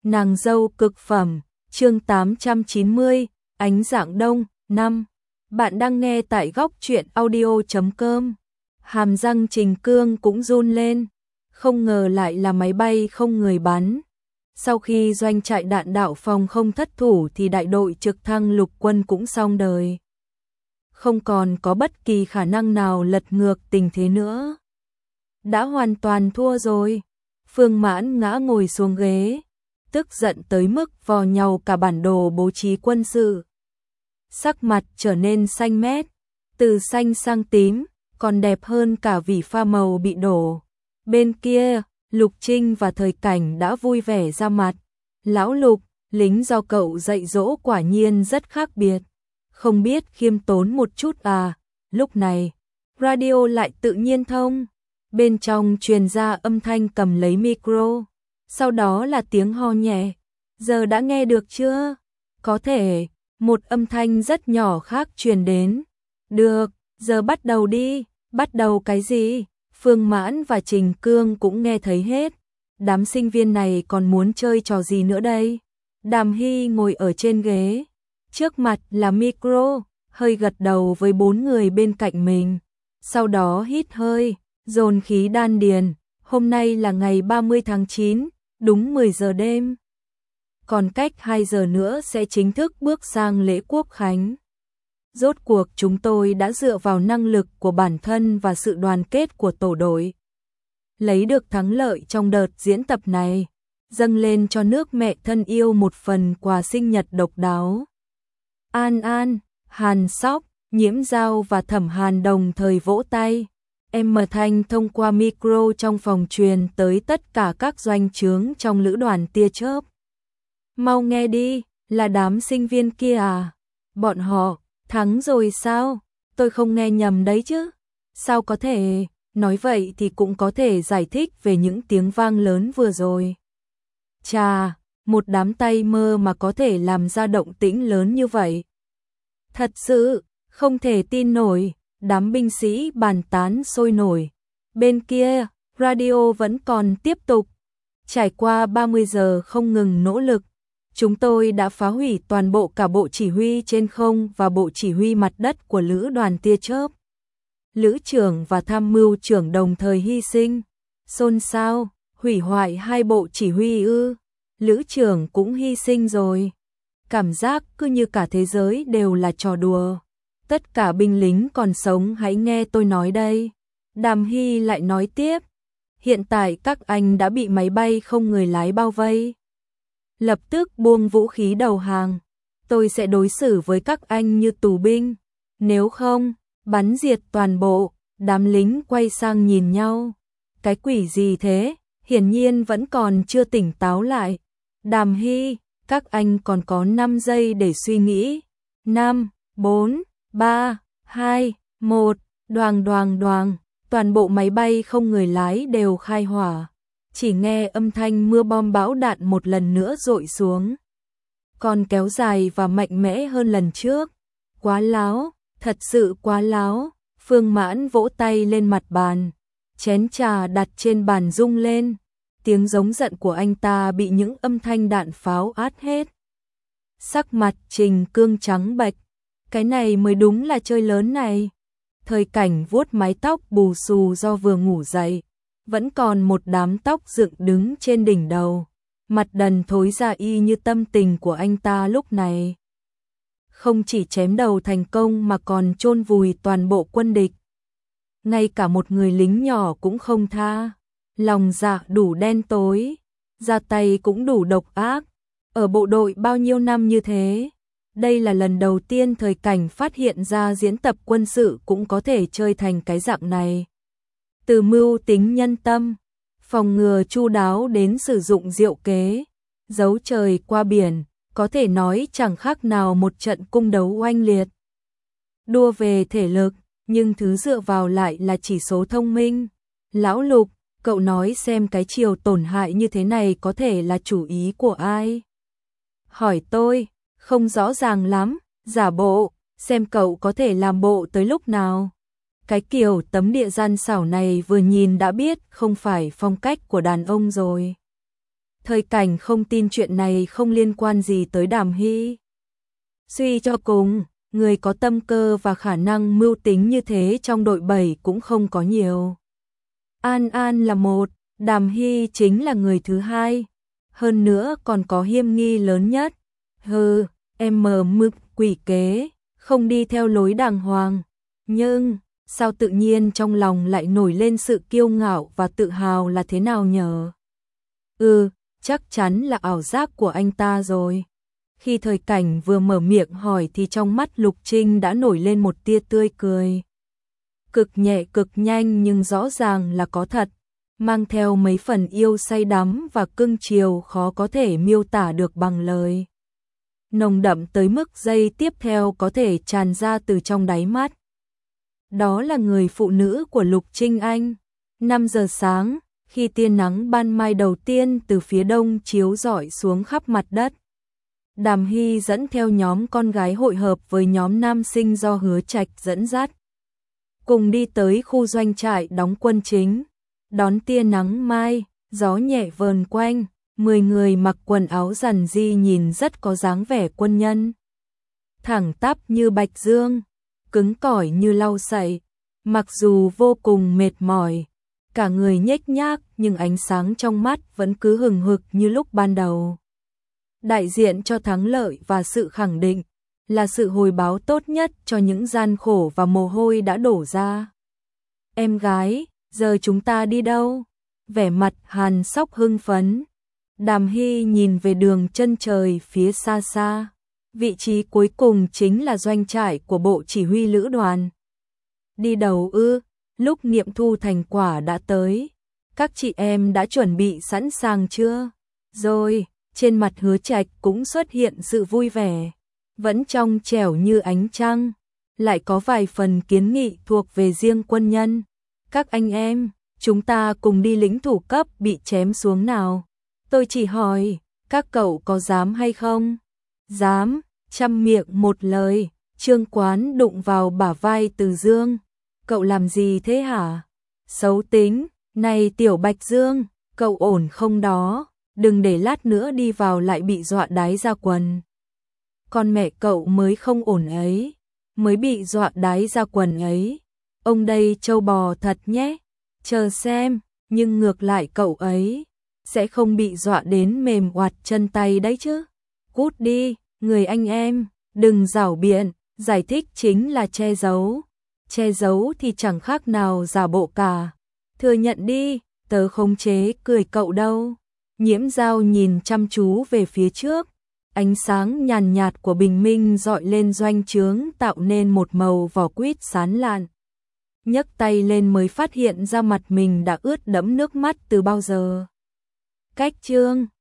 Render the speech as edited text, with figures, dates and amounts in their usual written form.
Nàng dâu cực phẩm, chương 890, ánh dạng đông, 5. Bạn đang nghe tại góc truyện audio.com. Hàm răng Trình Cương cũng run lên, không ngờ lại là máy bay không người bắn. Sau khi doanh trại đạn đạo phòng không thất thủ thì đại đội trực thăng lục quân cũng xong đời. Không còn có bất kỳ khả năng nào lật ngược tình thế nữa. Đã hoàn toàn thua rồi. Phương Mãn ngã ngồi xuống ghế, tức giận tới mức vò nhau cả bản đồ bố trí quân sự. Sắc mặt trở nên xanh mét, từ xanh sang tím, còn đẹp hơn cả vỉ pha màu bị đổ. Bên kia, Lục Trinh và Thời Cảnh đã vui vẻ ra mặt. Lão Lục, lính do cậu dạy dỗ quả nhiên rất khác biệt. Không biết khiêm tốn một chút à? Lúc này, radio lại tự nhiên thông. Bên trong truyền ra âm thanh cầm lấy micro. Sau đó là tiếng ho nhẹ. Giờ đã nghe được chưa? Có thể, một âm thanh rất nhỏ khác truyền đến. Được, giờ bắt đầu đi. Bắt đầu cái gì? Phương Mãn và Trình Cương cũng nghe thấy hết. Đám sinh viên này còn muốn chơi trò gì nữa đây? Đàm Hy ngồi ở trên ghế. Trước mặt là micro, hơi gật đầu với 4 người bên cạnh mình. Sau đó hít hơi, dồn khí đan điền. Hôm nay là ngày 30 tháng 9, đúng 10 giờ đêm. Còn cách 2 giờ nữa sẽ chính thức bước sang lễ quốc khánh. Rốt cuộc chúng tôi đã dựa vào năng lực của bản thân và sự đoàn kết của tổ đội, lấy được thắng lợi trong đợt diễn tập này, dâng lên cho nước mẹ thân yêu một phần quà sinh nhật độc đáo. An An, Hàn Sóc, Nhiễm Giao và Thẩm Hàn đồng thời vỗ tay. Âm thanh thông qua micro trong phòng truyền tới tất cả các doanh trướng trong lữ đoàn tia chớp. Mau nghe đi, là đám sinh viên kia à? Bọn họ thắng rồi sao? Tôi không nghe nhầm đấy chứ? Sao có thể? Nói vậy thì cũng có thể giải thích về những tiếng vang lớn vừa rồi. Chà, một đám tay mơ mà có thể làm ra động tĩnh lớn như vậy. Thật sự, không thể tin nổi, đám binh sĩ bàn tán sôi nổi. Bên kia, radio vẫn còn tiếp tục. Trải qua 30 giờ không ngừng nỗ lực, chúng tôi đã phá hủy toàn bộ cả bộ chỉ huy trên không và bộ chỉ huy mặt đất của lữ đoàn tia chớp. Lữ trưởng và tham mưu trưởng đồng thời hy sinh. Xôn xao, hủy hoại 2 bộ chỉ huy ư? Lữ trưởng cũng hy sinh rồi. Cảm giác cứ như cả thế giới đều là trò đùa. Tất cả binh lính còn sống hãy nghe tôi nói đây. Đàm Hy lại nói tiếp. Hiện tại các anh đã bị máy bay không người lái bao vây. Lập tức buông vũ khí đầu hàng. Tôi sẽ đối xử với các anh như tù binh. Nếu không, bắn diệt toàn bộ. Đám lính quay sang nhìn nhau. Cái quỷ gì thế? Hiển nhiên vẫn còn chưa tỉnh táo lại. Đàm Hy, các anh còn có 5 giây để suy nghĩ. 5, 4, 3, 2, 1, đoàng đoàng đoàng. Toàn bộ máy bay không người lái đều khai hỏa. Chỉ nghe âm thanh mưa bom bão đạn một lần nữa dội xuống. Còn kéo dài và mạnh mẽ hơn lần trước. Quá láo, thật sự quá láo. Phương Mãn vỗ tay lên mặt bàn. Chén trà đặt trên bàn rung lên. Tiếng giống giận của anh ta bị những âm thanh đạn pháo át hết. Sắc mặt Trình Cương trắng bệch. Cái này mới đúng là chơi lớn này. Thời Cảnh vuốt mái tóc bù xù do vừa ngủ dậy. Vẫn còn một đám tóc dựng đứng trên đỉnh đầu. Mặt đần thối ra y như tâm tình của anh ta lúc này. Không chỉ chém đầu thành công mà còn chôn vùi toàn bộ quân địch. Ngay cả một người lính nhỏ cũng không tha. Lòng dạ đủ đen tối, ra tay cũng đủ độc ác. Ở bộ đội bao nhiêu năm như thế, đây là lần đầu tiên Thời Cảnh phát hiện ra diễn tập quân sự cũng có thể chơi thành cái dạng này. Từ mưu tính nhân tâm, phòng ngừa chu đáo đến sử dụng diệu kế, giấu trời qua biển, có thể nói chẳng khác nào một trận cung đấu oanh liệt. Đua về thể lực, nhưng thứ dựa vào lại là chỉ số thông minh. Lão Lục, cậu nói xem cái chiều tổn hại như thế này có thể là chủ ý của ai? Hỏi tôi, không rõ ràng lắm, giả bộ, xem cậu có thể làm bộ tới lúc nào. Cái kiểu tấm địa gian xảo này vừa nhìn đã biết không phải phong cách của đàn ông rồi. Thời Cảnh không tin chuyện này không liên quan gì tới Đàm Hy. Suy cho cùng, người có tâm cơ và khả năng mưu tính như thế trong đội 7 cũng không có nhiều. An An là một, Đàm Hy chính là người thứ hai. Hơn nữa còn có hiểm nghi lớn nhất. Em mờ mực quỷ kế, không đi theo lối đàng hoàng. Nhưng, sao tự nhiên trong lòng lại nổi lên sự kiêu ngạo và tự hào là thế nào nhờ? Chắc chắn là ảo giác của anh ta rồi. Khi Thời Cảnh vừa mở miệng hỏi thì trong mắt Lục Trinh đã nổi lên một tia tươi cười. Cực nhẹ cực nhanh nhưng rõ ràng là có thật, mang theo mấy phần yêu say đắm và cưng chiều khó có thể miêu tả được bằng lời. Nồng đậm tới mức giây tiếp theo có thể tràn ra từ trong đáy mắt. Đó là người phụ nữ của Lục Trinh Anh. 5 giờ sáng, khi tia nắng ban mai đầu tiên từ phía đông chiếu rọi xuống khắp mặt đất, Đàm Hy dẫn theo nhóm con gái hội hợp với nhóm nam sinh do Hứa Trạch dẫn dắt, cùng đi tới khu doanh trại đóng quân chính. Đón tia nắng mai, gió nhẹ vờn quanh, 10 người mặc quần áo rằn ri nhìn rất có dáng vẻ quân nhân. Thẳng tắp như bạch dương, cứng cỏi như lau sậy, mặc dù vô cùng mệt mỏi, cả người nhếch nhác nhưng ánh sáng trong mắt vẫn cứ hừng hực như lúc ban đầu. Đại diện cho thắng lợi và sự khẳng định, là sự hồi báo tốt nhất cho những gian khổ và mồ hôi đã đổ ra. Em gái, giờ chúng ta đi đâu? Vẻ mặt Hàn Sóc hưng phấn. Đàm Hy nhìn về đường chân trời phía xa xa. Vị trí cuối cùng chính là doanh trại của bộ chỉ huy lữ đoàn. Đi đầu ư? Lúc nghiệm thu thành quả đã tới. Các chị em đã chuẩn bị sẵn sàng chưa? Rồi, trên mặt Hứa Trạch cũng xuất hiện sự vui vẻ. Vẫn trong trẻo như ánh trăng. Lại có vài phần kiến nghị thuộc về riêng quân nhân. Các anh em, chúng ta cùng đi lính thủ cấp bị chém xuống nào. Tôi chỉ hỏi, các cậu có dám hay không? Dám, trăm miệng một lời. Trương Quán đụng vào bả vai Từ Dương. Cậu làm gì thế hả? Xấu tính, này Tiểu Bạch Dương, cậu ổn không đó? Đừng để lát nữa đi vào lại bị dọa đái ra quần. Con mẹ cậu mới không ổn ấy, mới bị dọa đái ra quần ấy. Ông đây trâu bò thật nhé, chờ xem, nhưng ngược lại cậu ấy sẽ không bị dọa đến mềm oặt chân tay đấy chứ. Cút đi, người anh em, đừng giảo biện, giải thích chính là che giấu. Che giấu thì chẳng khác nào giả bộ cả. Thừa nhận đi, tớ không chế cười cậu đâu. Nhiễm Giao nhìn chăm chú về phía trước. Ánh sáng nhàn nhạt của bình minh dọi lên doanh trướng tạo nên một màu vỏ quýt sáng lạn. Nhấc tay lên mới phát hiện ra mặt mình đã ướt đẫm nước mắt từ bao giờ. Cách Trương